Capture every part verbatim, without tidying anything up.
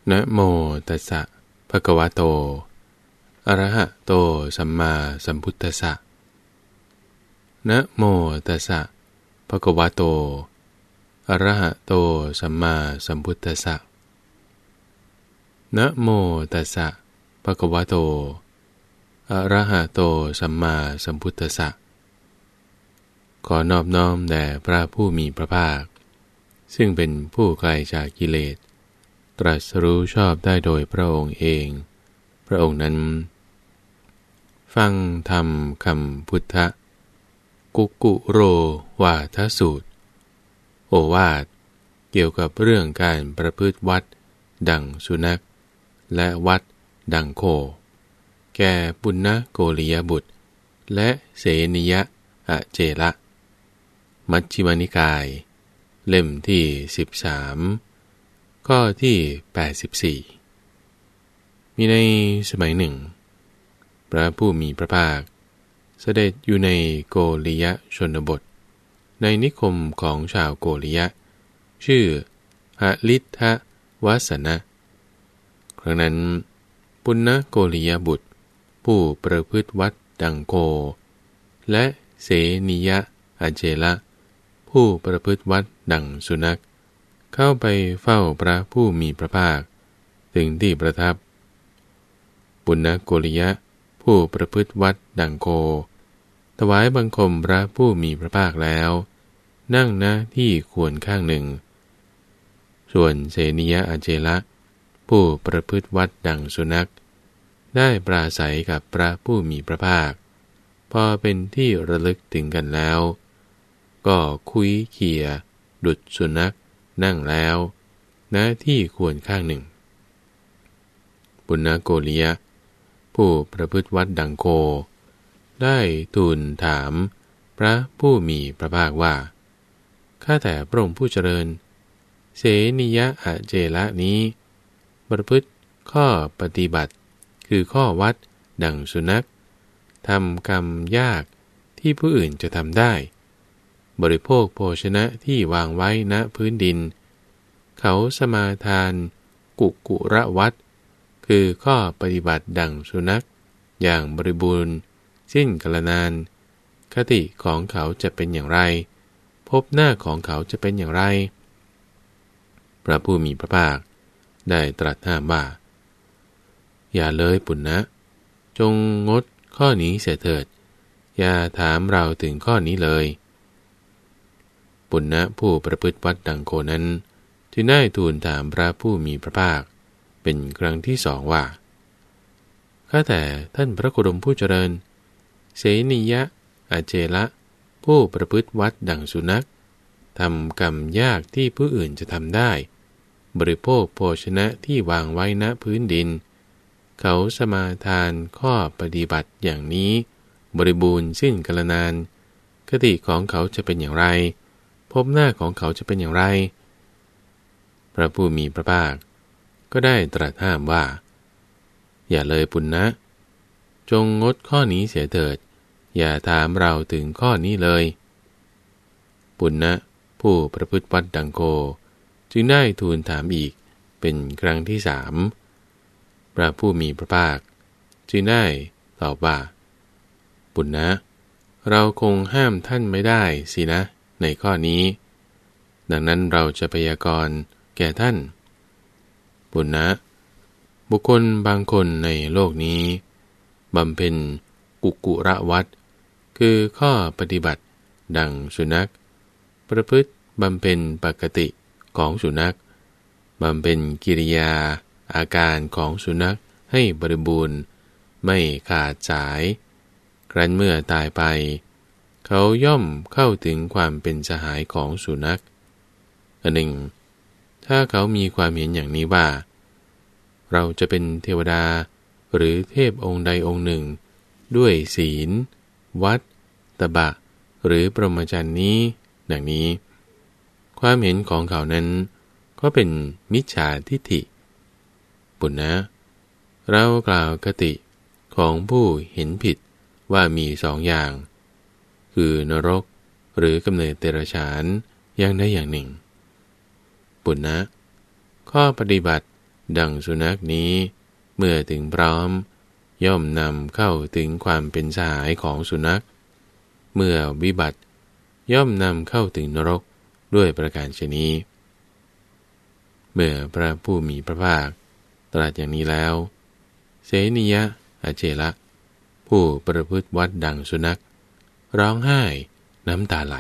นะโมตัสสะภะคะวะโตอะระหะโตสัมมาสัมพุทธัสสะนะโมตัสสะภะคะวะโตอะระหะโตสัมมาสัมพุทธัสสะนะโมตัสสะภะคะวะโตอะระหะโตสัมมาสัมพุทธัสสะขอนอบน้อมแด่พระผู้มีพระภาคซึ่งเป็นผู้ไกลจากกิเลสตรัสรู้ชอบได้โดยพระองค์เองพระองค์นั้นฟังธรรมคำพุทธกุกุโรวาทสูตรโอวาทเกี่ยวกับเรื่องการประพฤติวัดดั่งสุนัขและวัดดั่งโคแก่ปุณณโกริยบุตรและเสนิยะอเจละมัชฌิมานิกายเล่มที่สิบสามข้อที่แปดสิบสี่มีในสมัยหนึ่งพระผู้มีพระภาคเสด็จอยู่ในโกริยชนบทในนิคมของชาวโกริยะชื่อหลิทธวัสนะครั้งนั้นปุณณโกริยบุตรผู้ประพฤติวัดดังโคและเสนิยะอเจละผู้ประพฤติวัดดั่งสุนัขเข้าไปเฝ้าพระผู้มีพระภาคถึงที่ประทับปุณณโกริยะผู้ประพฤติวัดดั่งโคถวายบังคมพระผู้มีพระภาคแล้วนั่งณที่ควรข้างหนึ่งส่วนเสนิยะอเจละผู้ประพฤติวัดดั่งสุนัขได้ปราศัยกับพระผู้มีพระภาคพอเป็นที่ระลึกถึงกันแล้วก็คุยเขี่ยดุจสุนัขนั่งแล้วณที่ควรข้างหนึ่งปุณณโกริยะผู้ประพฤติวัดดังโคได้ทูลถามพระผู้มีพระภาคว่าข้าแต่พระองค์ผู้เจริญเสนิยะอเจละนี้ประพฤติข้อปฏิบัติคือข้อวัดดั่งสุนัขทำกรรมยากที่ผู้อื่นจะทำได้บริโภคโภชนะที่วางไว้ณพื้นดินเขาสมาทานกุกุระวัดคือข้อปฏิบัติดั่งสุนัขอย่างบริบูรณ์สิ้นกาลนานคติของเขาจะเป็นอย่างไรพบหน้าของเขาจะเป็นอย่างไรพระผู้มีพระภาคได้ตรัสห้ามว่าอย่าเลยปุณณะจงงดข้อนี้เสียเถิดอย่าถามเราถึงข้อนี้เลยปุณณะผู้ประพฤติวัดดังโคนั้นจึงได้ทูลถามพระผู้มีพระภาคเป็นครั้งที่สองว่าข้าแต่ท่านพระโคดมผู้เจริญเสนิยะอเจละผู้ประพฤติวัดดั่งสุนัขทำกรรมยากที่ผู้อื่นจะทำได้บริโภคโภชนะที่วางไว้ณพื้นดินเขาสมาทานข้อปฏิบัติอย่างนี้บริบูรณ์สิ้นกาลนานคติของเขาจะเป็นอย่างไรพบหน้าของเขาจะเป็นอย่างไรพระผู้มีพระภาคก็ได้ตรัสห้ามว่าอย่าเลยปุณณะจงงดข้อนี้เสียเถิดอย่าถามเราถึงข้อนี้เลยปุณณะผู้ประพฤติวัดดังโคจึงได้ทูลถามอีกเป็นครั้งที่สามพระผู้มีพระภาคจึงได้ตอบว่าปุณณะเราคงห้ามท่านไม่ได้สินะในข้อนี้ดังนั้นเราจะพยากรณ์แก่ท่านปุณณะบุคคลบางคนในโลกนี้บำเพ็ญกุกุระวัดคือข้อปฏิบัติดั่งสุนัขประพฤติบำเพ็ญปกติของสุนัขบำเพ็ญกิริยาอาการของสุนัขให้บริบูรณ์ไม่ขาดสายครั้นเมื่อตายไปเขาย่อมเข้าถึงความเป็นสหายของสุนัขอันหนึ่งถ้าเขามีความเห็นอย่างนี้ว่าเราจะเป็นเทวดาหรือเทพองค์ใดองค์หนึ่งด้วยศีลวัดตบะหรือปรหมจรรย์นี้ดังนี้ความเห็นของเขานั้นก็เป็นมิจฉาทิฏฐิปุณณะเรากล่าวคติของผู้เห็นผิดว่ามีสองอย่างคือนรกหรือกำเนิดเดรัจฉานอย่างใดอย่างหนึ่งปุณณะข้อปฏิบัติดังสุนัขนี้เมื่อถึงพร้อมย่อมนำเข้าถึงความเป็นสหายของสุนัขเมื่อวิบัติย่อมนำเข้าถึงนรกด้วยประการชนี้เมื่อพระผู้มีพระภาคตรัสอย่างนี้แล้วเสนิยะอเจละผู้ประพฤติวัดดังสุนัขร้องไห้น้ำตาไหล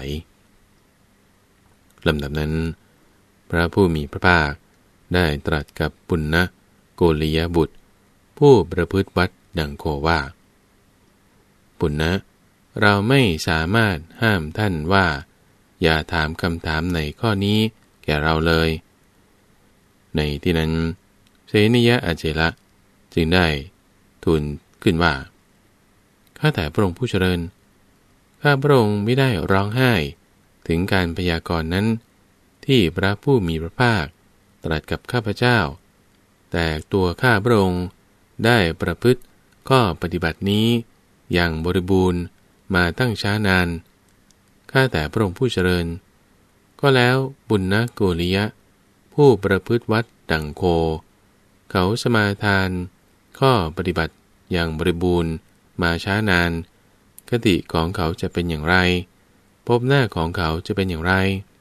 ลำดับนั้นพระผู้มีพระภาคได้ตรัสกับปุณณโกริยบุตรผู้ประพฤติวัดดังโคว่าปุณณะเราไม่สามารถห้ามท่านว่าอย่าถามคำถามในข้อนี้แก่เราเลยในที่นั้นเสนิยะอเจละจึงได้ทูลขึ้นว่าข้าแต่พระองค์ผู้เจริญข้าพระองค์ไม่ได้ร้องไห้ถึงการพยากรณ์นั้นที่พระผู้มีพระภาคตรัสกับข้าพเจ้าแต่ตัวข้าพระองค์ได้ประพฤติข้อปฏิบัตินี้อย่างบริบูรณ์มาตั้งช้านานข้าแต่พระองค์ผู้เจริญก็แล้วปุณณโกริยะผู้ประพฤติวัดดังโคเขาสมาทานข้อปฏิบัติอย่างบริบูรณ์มาช้านานคติของเขาจะเป็นอย่างไรภพหน้าของเขาจะเป็นอย่างไร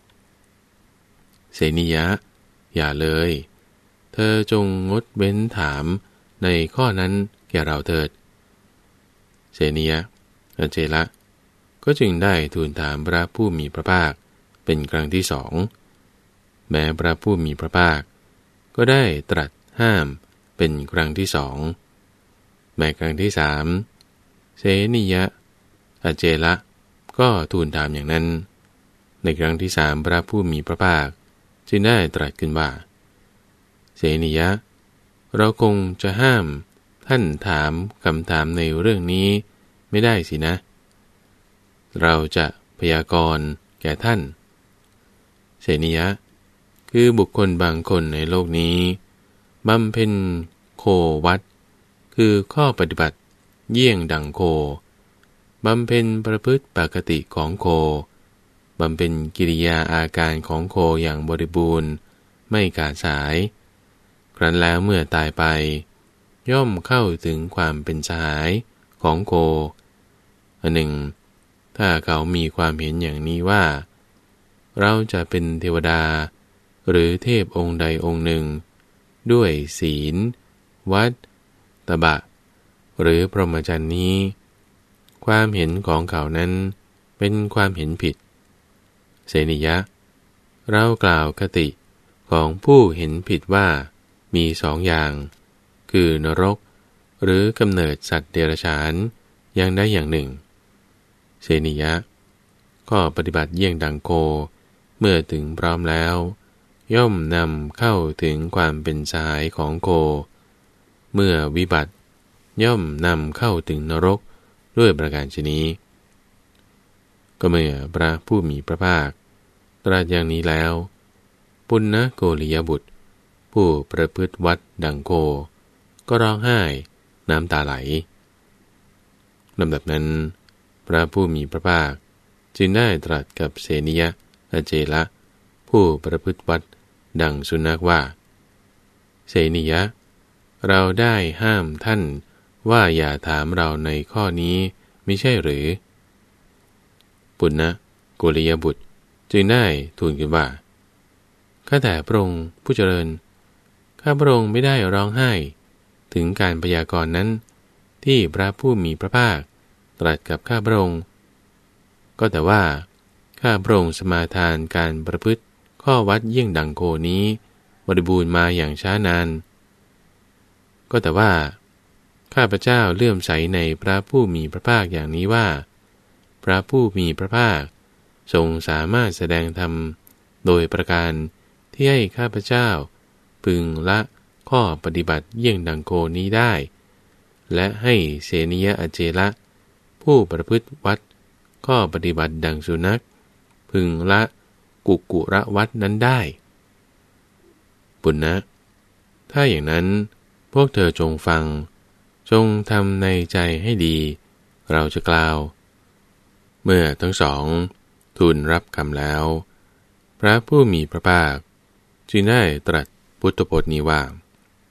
เสนิยะอย่าเลยเธอจงงดเว้นถามในข้อนั้นแก่เราเถิดเสนิยะอเจละก็จึงได้ทูลถามพระผู้มีพระภาคเป็นครั้งที่สองแม้พระผู้มีพระภาคก็ได้ตรัสห้ามเป็นครั้งที่สองแม้ครั้งที่สามเสนิยะอเจละก็ทูลถามอย่างนั้นในครั้งที่สามพระผู้มีพระภาคจึงได้ตรัสขึ้นว่าเสนิยะเราคงจะห้ามท่านถามคำถามในเรื่องนี้ไม่ได้สินะเราจะพยากรณ์แก่ท่านเสนิยะคือบุคคลบางคนในโลกนี้บำเพ็ญโควัดคือข้อปฏิบัติเยี่ยงดังโคบำเพ็ญประพฤติปกติของโคบำเพ็ญกิริยาอาการของโคอย่างบริบูรณ์ไม่ขาดสายครั้นแล้วเมื่อตายไปย่อมเข้าถึงความเป็นสหายของโคอันหนึ่งถ้าเขามีความเห็นอย่างนี้ว่าเราจะเป็นเทวดาหรือเทพองค์ใดองค์หนึ่งด้วยศีลวัดตบะหรือพรหมจรรย์นี้ความเห็นของเขานั้นเป็นความเห็นผิดเสนิยะเรากล่าวคติของผู้เห็นผิดว่ามีสองอย่างคือนรกหรือกำเนิดสัตว์เดรัจฉานอย่างใดอย่างหนึ่งเสนิยะก็ปฏิบัติเยี่ยงดังโคเมื่อถึงพร้อมแล้วย่อมนำเข้าถึงความเป็นสหายของโคเมื่อวิบัติย่อมนำเข้าถึงนรกด้วยประการชนี้ก็เมื่อพระผู้มีพระภาคตรัสอย่างนี้แล้วปุณณโกริยบุตรผู้ประพฤติวัดดังโคก็ร้องไห้น้ำตาไหลลำดับนั้นพระผู้มีพระภาคจึงได้ตรัสกับเสนิยะอเจละผู้ประพฤติวัดดังสุนัขว่าเสนิยะเราได้ห้ามท่านว่าอย่าถามเราในข้อนี้มิใช่หรือปุณณโกริยบุตรจึงได้ทูลขึ้นว่าข้าแต่พระองค์ผู้เจริญข้าพระองค์ไม่ได้ร้องไห้ถึงการพยากรณ์นั้นที่พระผู้มีพระภาคตรัสกับข้าพระองค์ก็แต่ว่าข้าพระองค์สมาทานการประพฤติข้อวัดเยี่ยงดังโคนี้บริบูรณ์มาอย่างช้านานก็แต่ว่าข้าพเจ้าเลื่อมใสในพระผู้มีพระภาคอย่างนี้ว่าพระผู้มีพระภาคทรงสามารถแสดงธรรมโดยประการที่ให้ข้าพเจ้าพึงละข้อปฏิบัติเยี่ยงดังโคนี้ได้และให้เสนิยะอเจละผู้ประพฤติวัดข้อปฏิบัติดังสุนัขพึงละกุกุระวัดนั้นได้ปุณณะถ้าอย่างนั้นพวกเธอจงฟังจงทำในใจให้ดีเราจะกล่าวเมื่อทั้งสองทูลรับคำแล้วพระผู้มีพระภาคจึงได้ตรัสพุทธพจน์นี้ว่า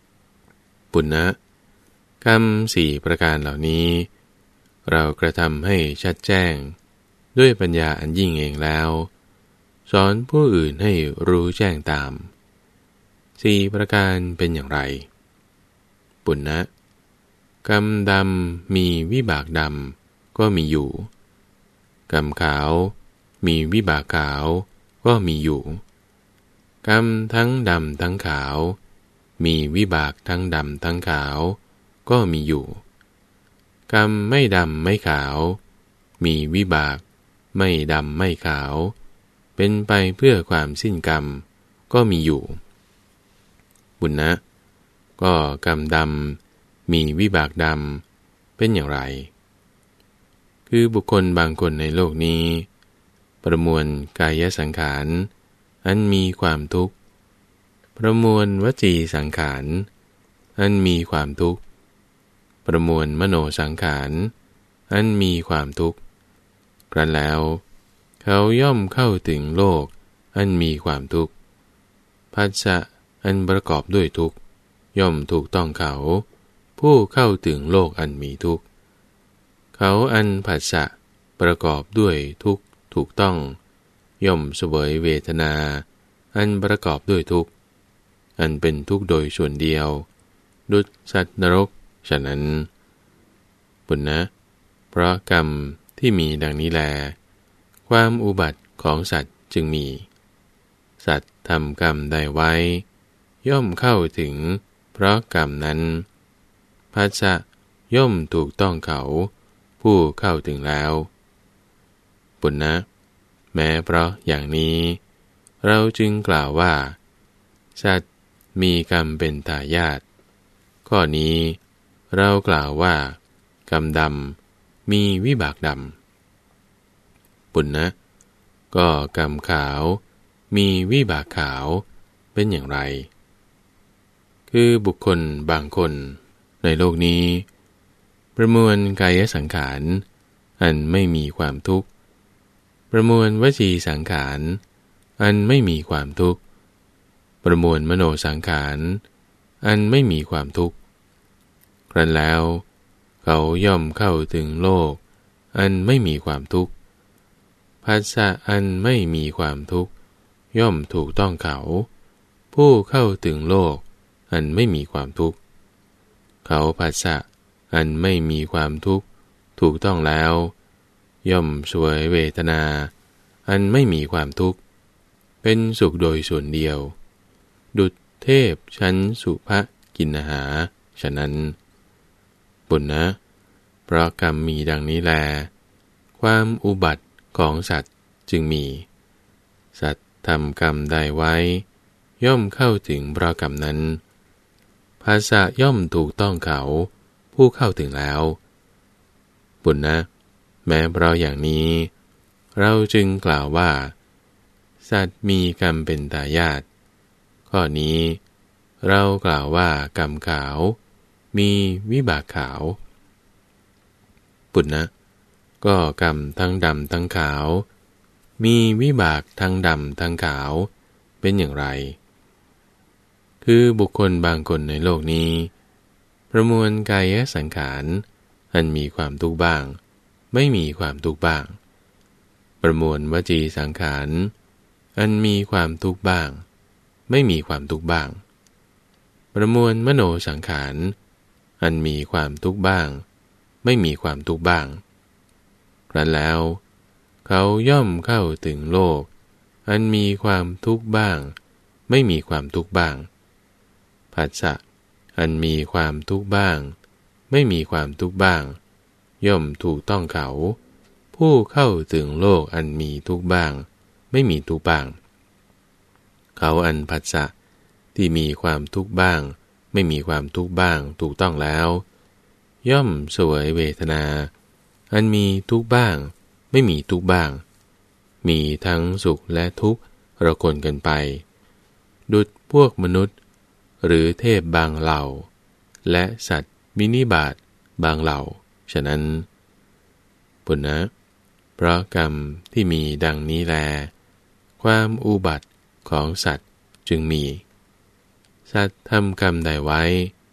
ปุณณะกรรมสี่ประการเหล่านี้เรากระทำให้ชัดแจ้งด้วยปัญญาอันยิ่งเองแล้วสอนผู้อื่นให้รู้แจ้งตามสี่ประการเป็นอย่างไรปุณณะกรรมดำมีวิบากดำก็มีอยู่กรรมขาวมีวิบากขาวก็มีอยู่กรรมทั้งดำทั้งขาวมีวิบากทั้งดำทั้งขาวก็มีอยู่กรรมไม่ดำไม่ขาวมีวิบากไม่ดำไม่ขาวเป็นไปเพื่อความสิ้นกรรมก็มีอยู่บุญนะก็กรรมดำมีวิบากดำเป็นอย่างไรคือบุคคลบางคนในโลกนี้ประมวลกายสังขารอันมีความทุกข์ประมวลวจีสังขารอันมีความทุกข์ประมวลมโนสังขารอันมีความทุกข์ครั้นแล้วเขาย่อมเข้าถึงโลกอันมีความทุกข์ผัสสะอันประกอบด้วยทุกข์ย่อมถูกต้องเขาผู้เข้าถึงโลกอันมีทุกข์เขาอันผัสสะประกอบด้วยทุกข์ถูกต้องย่อมเสวยเวทนาอันประกอบด้วยทุกข์อันเป็นทุกข์โดยส่วนเดียวดุจสัตว์นรกฉะนั้นปุณณะเพราะกรรมที่มีดังนี้แลความอุบัติของสัตว์จึงมีสัตว์ทำกรรมใดไว้ย่อมเข้าถึงเพราะกรรมนั้นผัสสะย่อมถูกต้องเขาผู้เข้าถึงแล้วปุณณะแม้เพราะอย่างนี้เราจึงกล่าวว่าสัตว์มีกรรมเป็นทายาทข้อนี้เรากล่าวว่ากรรมดำมีวิบากดำปุณณะก็กรรมขาวมีวิบากขาวเป็นอย่างไรคือบุคคลบางคนในโลกนี้ประมวลกายสังขารอันไม่มีความทุกข์ประมวลวจีสังขารอันไม่มีความทุกข์ประมวลมโนสังขารอันไม่มีความทุกข์ครั้นแล้วเขาย่อมเข้าถึงโลกอันไม่มีความทุกข์ผัสสะอันไม่มีความทุกข์ย่อมถูกต้องเขาผู้เข้าถึงโลกอันไม่มีความทุกข์เขาผัสสะอันไม่มีความทุกข์ถูกต้องแล้วย่อมเสวยเวทนาอันไม่มีความทุกข์เป็นสุขโดยส่วนเดียวดุจเทพชั้นสุภกินหาฉะนั้นปุณณะเพราะกรรมมีดังนี้แลความอุบัติของสัตว์จึงมีสัตว์ทำกรรมใดไว้ย่อมเข้าถึงเพราะกรรมนั้นผัสสะย่อมถูกต้องเขาผู้เข้าถึงแล้วปุณณะแม้เพราะอย่างนี้เราจึงกล่าวว่าสัตว์มีกรรมเป็นทายาทข้อนี้เรากล่าวว่ากรรมขาวมีวิบากขาวปุณณะก็กรรมทั้งดำทั้งขาวมีวิบากทั้งดำทั้งขาวเป็นอย่างไรคือบุคคลบางคนในโลกนี้ประมวลกายสังขารอันมีความทุกข์บ้างไม่มีความทุกข์บ้างประมวลวจีสังขารอันมีความทุกข์บ้างไม่มีความทุกข์บ้างประมวลมโนสังขารอันมีความทุกข์บ้างไม่มีความทุกข์บ้างครั้นแล้วเขาย่อมเข้าถึงโลกอันมีความทุกข์บ้างไม่มีความทุกข์บ้างผัสสะอันมีความทุกข์บ้างไม่มีความทุกข์บ้างย่อมถูกต้องเขาผู้เข้าถึงโลกอันมีทุกข์บ้างไม่มีทุกข์บ้างเขาอันผัสสะที่มีความทุกข์บ้างไม่มีความทุกข์บ้างถูกต้องแล้วย่อมเสวยเวทนาอันมีทุกข์บ้างไม่มีทุกข์บ้างมีทั้งสุขและทุกข์ระคนกันไปดุจพวกมนุษย์หรือเทพบางเหล่าและสัตว์มินิบาตบางเหล่าฉะนั้นปุณณะเพราะกรรมที่มีดังนี้แลความอุบัติของสัตว์จึงมีสัตว์ทำกรรมใดไว้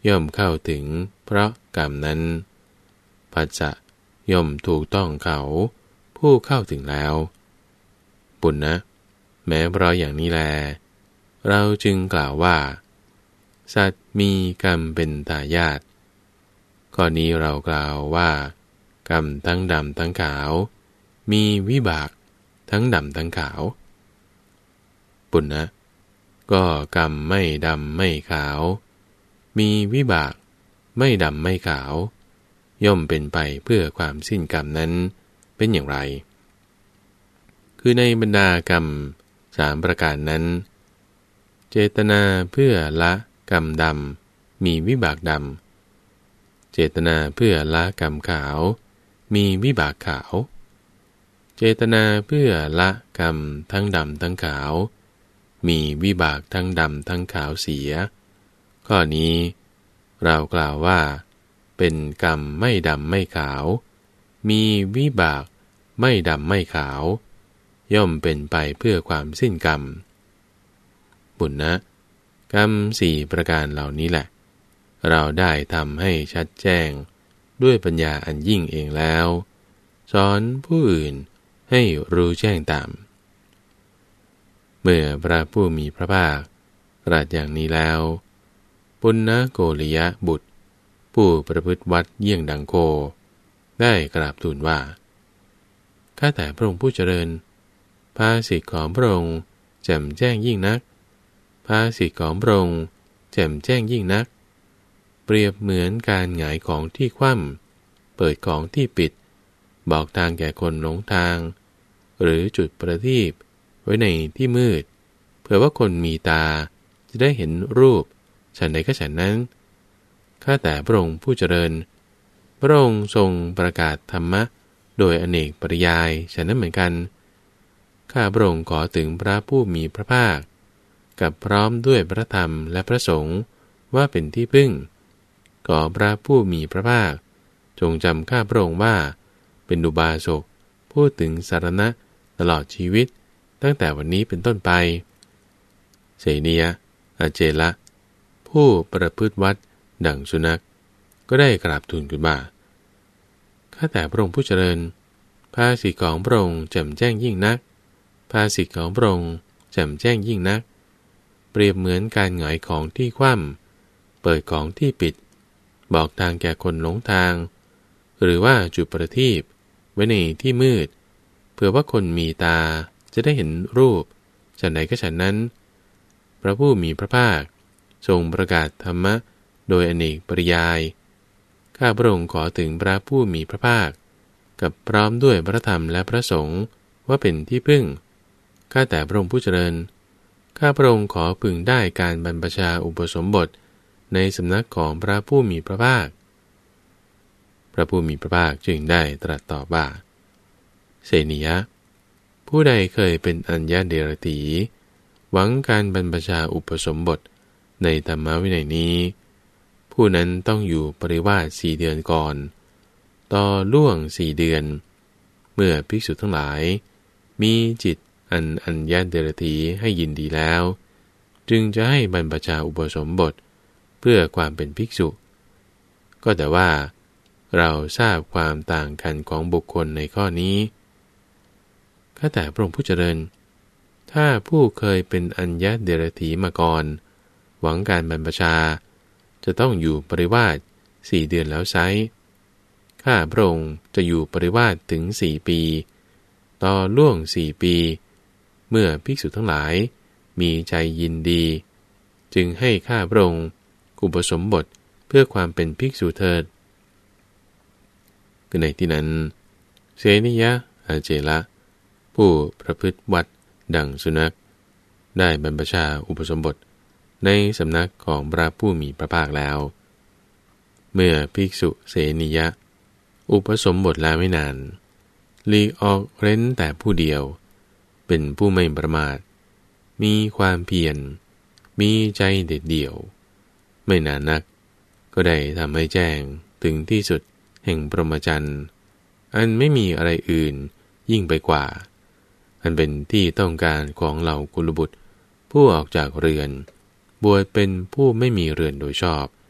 ย่อมเข้าถึงเพราะกรรมนั้นปัจจะย่อมถูกต้องเขาผู้เข้าถึงแล้วปุณณนะแม้เพราะอย่างนี้แลเราจึงกล่าวว่าสัตว์มีกรรมเป็นทายาทข้อนี้เรากล่าวว่ากรรมทั้งดำทั้งขาวมีวิบากทั้งดำทั้งขาวปุณณนะก็กรรมไม่ดำไม่ขาวมีวิบากไม่ดำไม่ขาวย่อมเป็นไปเพื่อความสิ้นกรรมนั้นเป็นอย่างไรคือในบรรดากรรมสามประการนั้นเจตนาเพื่อละกรรมดำมีวิบากดำเจตนาเพื่อละกรรมขาวมีวิบากขาวเจตนาเพื่อละกรรมทั้งดำทั้งขาวมีวิบากทั้งดำทั้งขาวเสียข้อนี้เรากล่าวว่าเป็นกรรมไม่ดำไม่ขาวมีวิบากไม่ดำไม่ขาวย่อมเป็นไปเพื่อความสิ้นกรรมบุญนะกรรมสี่ประการเหล่านี้แหละเราได้ทำให้ชัดแจ้งด้วยปัญญาอันยิ่งเองแล้วสอนผู้อื่นให้รู้แจ้งตามเมื่อพระผู้มีพระภาคตรัสอย่างนี้แล้วปุณณโกริยบุตรผู้ประพฤติวัดเยี่ยงดังโคได้กราบทูลว่าข้าแต่พระองค์ผู้เจริญภาษิตของพระองค์แจ่มแจ้งยิ่งนักภาษิตของพระองค์แจ่มแจ้งยิ่งนักเปรียบเหมือนการหงายของที่คว่ำเปิดของที่ปิดบอกทางแก่คนหลงทางหรือจุดประทีปไว้ในที่มืดเพื่อว่าคนมีตาจะได้เห็นรูปฉันใดก็ฉันนั้นข้าแต่พระองค์ผู้เจริญพระองค์ทรงประกาศธรรมะโดยอเนกปริยายฉันนั้นเหมือนกันข้าพระองค์ขอถึงพระผู้มีพระภาคกับพร้อมด้วยพระธรรมและพระสงฆ์ว่าเป็นที่พึ่งขอพระผู้มีพระภาคจงจำข้าพระองค์ว่าเป็นอุบาสกพูดถึงสารณะตลอดชีวิตตั้งแต่วันนี้เป็นต้นไปเสนียะอาเจละผู้ประพฤติวัดดั่งสุนัขก็ได้กราบทูลขึ้นว่าข้าแต่พระองค์ผู้เจริญภาษิตของพระองค์แจ่มแจ้งยิ่งนักภาษิตของพระองค์แจ่มแจ้งยิ่งนักเปรียบเหมือนการหงายของที่คว่ำเปิดของที่ปิดบอกทางแก่คนหลงทางหรือว่าจุดประทีปไว้ในที่มืดเพื่อว่าคนมีตาจะได้เห็นรูปฉันใดก็ฉันนั้นพระผู้มีพระภาคทรงประกาศธรรมะโดยอเนกปริยายข้าพระองค์ขอถึงพระผู้มีพระภาคกับพร้อมด้วยพระธรรมและพระสงฆ์ว่าเป็นที่พึ่งข้าแต่พระองค์ผู้เจริญข้าพระองค์ขอพึงได้การบรรพชาอุปสมบทในสำนักของพระผู้มีพระภาคพระผู้มีพระภาคจึงได้ตรัสตอบว่าเสนียะผู้ใดเคยเป็นอัญญเดรถีหวังการบรรพชาอุปสมบทในธรรมวินัยนี้ผู้นั้นต้องอยู่ปริวาสสี่เดือนก่อนต่อล่วงสี่เดือนเมื่อภิกษุทั้งหลายมีจิตอันอัญญเดรถีให้ยินดีแล้วจึงจะให้บรรพชาอุปสมบทเพื่อความเป็นภิกษุก็แต่ว่าเราทราบความต่างกันของบุคคลในข้อนี้ข้าแต่พระองค์ผู้เจริญถ้าผู้เคยเป็นอัญญเดรถีมาก่อนหวังการบรรพชาจะต้องอยู่ปริวาสสี่เดือนแล้วไซร้ข้าพระองค์จะอยู่ปริวาสถึงสี่ปีต่อล่วงสี่ปีเมื่อภิกษุทั้งหลายมีใจยินดีจึงให้ข้าพระองค์อุปสมบทเพื่อความเป็นภิกษุเถิดในที่นั้นเสนิยะอาเจละผู้ประพฤติวัดดั่งสุนัขได้บรรพชาอุปสมบทในสำนักของพระผู้มีพระภาคแล้วเมื่อภิกษุเสนิยะอุปสมบทแล้วไม่นานหลีกออกเร้นแต่ผู้เดียวเป็นผู้ไม่ประมาทมีความเพียรมีใจเด็ดเดี่ยวไม่นานนักก็ได้ทำให้แจ้งถึงที่สุดแห่งพรหมจรรย์อันไม่มีอะไรอื่นยิ่งไปกว่าอันเป็นที่ต้องการของเหล่ากุลบุตรผู้ออกจากเรือนบวชเป็นผู้ไม่มีเรือนโดยชอบ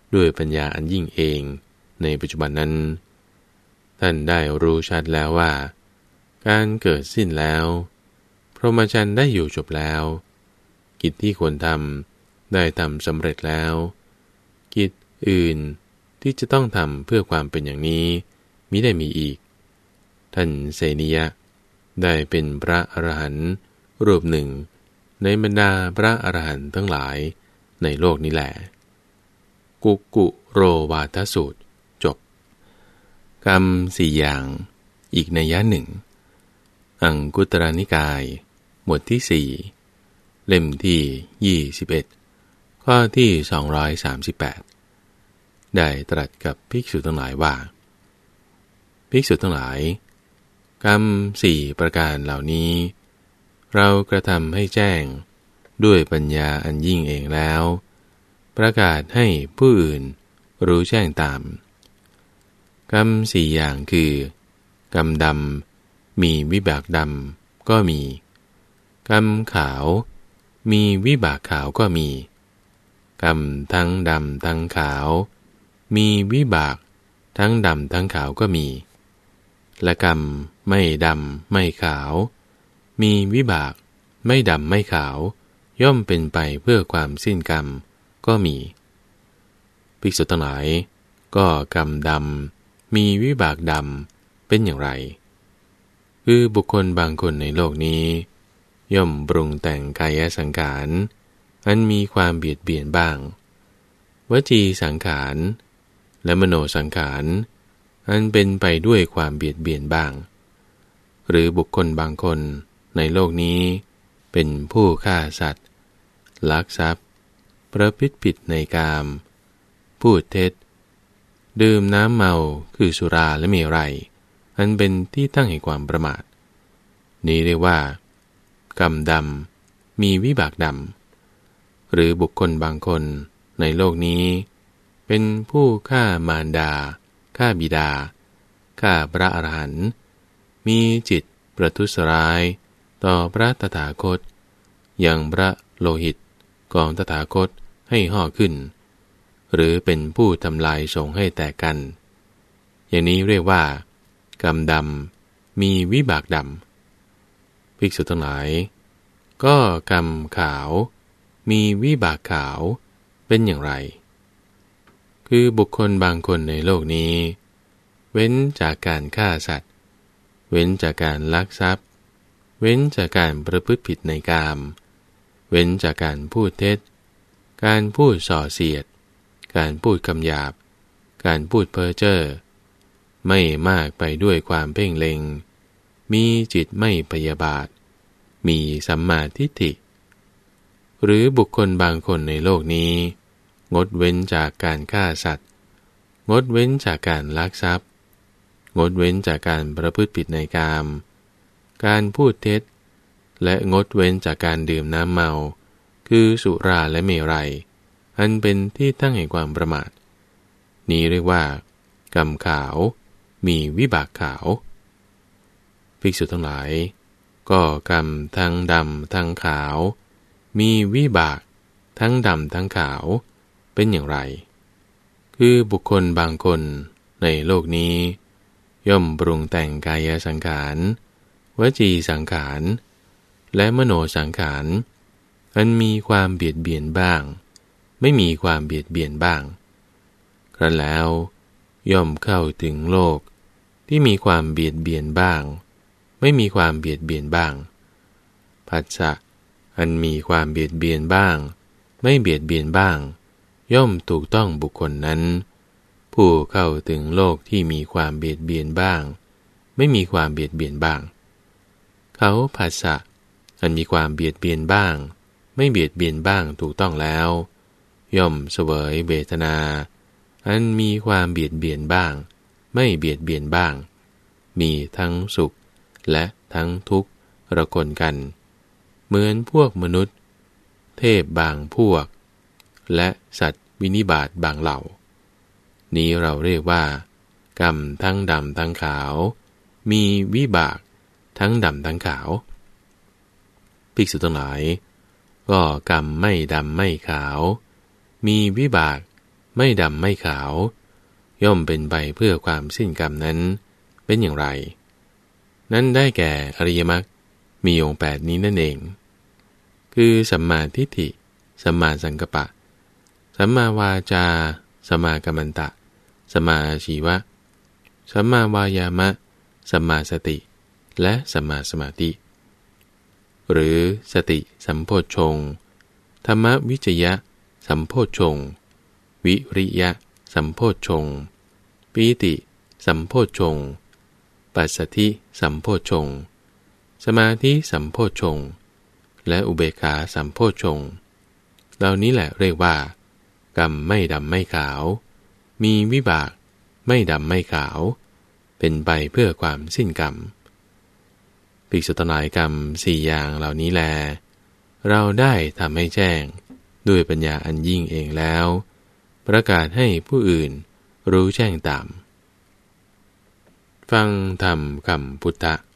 ด้วยปัญญาอันยิ่งเองในปัจจุบันนั้นท่านได้รู้ชัดแล้วว่าการเกิดสิ้นแล้วพรหมจรรย์ได้อยู่จบแล้วกิจที่ควรทำได้ทำสำเร็จแล้วกิจอื่นที่จะต้องทำเพื่อความเป็นอย่างนี้มิได้มีอีกท่านเสนิยะได้เป็นพระอรหันต์รูปหนึ่งในบรรดาพระอรหันต์ทั้งหลายในโลกนี้แหละกุกุโรวาทสูตรจบกรรมสี่อย่างอีกนัยยะหนึ่งอังคุตรนิกายหมวดที่สี่เล่มที่ยี่สิบเอ็ดข้อที่สองร้อยสามสิบแปดได้ตรัสกับภิกษุทั้งหลายว่าภิกษุทั้งหลายกรรมสี่ประการเหล่านี้เรากระทำให้แจ้งด้วยปัญญาอันยิ่งเองแล้วประกาศให้ผู้อื่นรู้แจ้งตามกรรมสี่อย่างคือกรรมดำมีวิบากดำก็มีกรรมขาวมีวิบากขาวก็มีกรรมทั้งดำทั้งขาวมีวิบากทั้งดำทั้งขาวก็มีและกรรมไม่ดำไม่ขาวมีวิบากไม่ดำไม่ขาวย่อมเป็นไปเพื่อความสิ้นกรรมก็มีภิกษุทั้งหลายก็กรรมดำมีวิบากดำเป็นอย่างไรคือบุคคลบางคนในโลกนี้ย่อมปรุงแต่งกายสังขารอันมีความเบียดเบียนบ้างวจีสังขารและมโนสังขารอันเป็นไปด้วยความเบียดเบียนบ้างหรือบุคคลบางคนในโลกนี้เป็นผู้ฆ่าสัตว์ลักทรัพย์ประพฤติผิดในกามพูดเท็จดื่มน้ำเมาคือสุราและเมรัยอันเป็นที่ตั้งแห่งความประมาทนี้เรียกว่ากรรมดำมีวิบากดำหรือบุคคลบางคนในโลกนี้เป็นผู้ฆ่ามารดาฆ่าบิดาฆ่าพระอรหันต์มีจิตประทุษร้ายต่อพระตถาคตยังพระโลหิตของตถาคตให้ห่อขึ้นหรือเป็นผู้ทำลายสงฆ์ให้แตกกันอย่างนี้เรียกว่ากรรมดำมีวิบากดำภิกษุทั้งหลายก็กรรมขาวมีวิบากขาวเป็นอย่างไรคือบุคคลบางคนในโลกนี้เว้นจากการฆ่าสัตว์เว้นจากการลักทรัพย์เว้นจากการประพฤติผิดในกามเว้นจากการพูดเท็จการพูดส่อเสียดการพูดคำหยาบการพูดเพ้อเจ้อไม่มากไปด้วยความเพ่งเล็งมีจิตไม่พยาบาทมีสัมมาทิฏฐิหรือบุคคลบางคนในโลกนี้งดเว้นจากการฆ่าสัตว์งดเว้นจากการลักทรัพย์งดเว้นจากการประพฤติผิดในกามการพูดเท็จและงดเว้นจากการดื่มน้ำเมาคือสุราและเมรัยอันเป็นที่ตั้งแห่งความประมาทนี้เรียกว่ากรรมขาวมีวิบากขาวภิกษุทั้งหลายก็กรรมทั้งดำทั้งขาวมีวิบากทั้งดำทั้งขาวเป็นอย่างไรคือบุคคลบางคนในโลกนี้ย่อมปรุงแต่งกายสังขารวจีสังขารและมโนสังขารอันมีความเบียดเบียนบ้างไม่มีความเบียดเบียนบ้างครั้นแล้วย่อมเข้าถึงโลกที่มีความเบียดเบียนบ้างไม่มีความเบียดเบียนบ้างผัสสะอันมีความเบียดเบียนบ้างไม่เบียดเบียนบ้างย่อมถูกต้องบุคคลนั้นผู้เข้าถึงโลกที่มีความเบียดเบียนบ้างไม่มีความเบียดเบียนบ้างเขาผัสสะอันมีความเบียดเบียนบ้างไม่เบียดเบียนบ้างถูกต้องแล้วย่อมเสวยเวทนาอันมีความเบียดเบียนบ้างไม่เบียดเบียนบ้างมีทั้งสุขและทั้งทุกข์ระคนกันเหมือนพวกมนุษย์เทพบางพวกและสัตว์วินิบาตบางเหล่านี้เราเรียกว่ากรรมทั้งดำทั้งขาวมีวิบากทั้งดำทั้งขาวภิกษุทั้งหลายก็กรรมไม่ดำไม่ขาวมีวิบากไม่ดำไม่ขาวย่อมเป็นไปเพื่อความสิ้นกรรมนั้นเป็นอย่างไรนั้นได้แก่อริยมรรคมีองค์แปดนี้นั่นเองคือสัมมาทิฏฐิสัมมาสังกัปปะสัมมาวาจาสัมมากัมมันตะสัมมาอาชีวะสัมมาวายามะสัมมาสติและสัมมาสมาธิหรือสติสัมโพชฌงค์ธรรมวิจยะสัมโพชฌงค์วิริยะสัมโพชฌงค์ปีติสัมโพชฌงค์ปัสสัทธิสัมโพชฌงค์สมาธิสัมโพชฌงค์และอุเบกขาสัมโพชฌงค์เหล่านี้แหละเรียกว่ากรรมไม่ดำไม่ขาวมีวิบากไม่ดำไม่ขาวเป็นไปเพื่อความสิ้นกรรมภิกษุทั้งหลายกรรมสี่อย่างเหล่านี้แลเราได้ทำให้แจ้งด้วยปัญญาอันยิ่งเองแล้วประกาศให้ผู้อื่นรู้แจ้งตามฟังธรรมคำพุทธ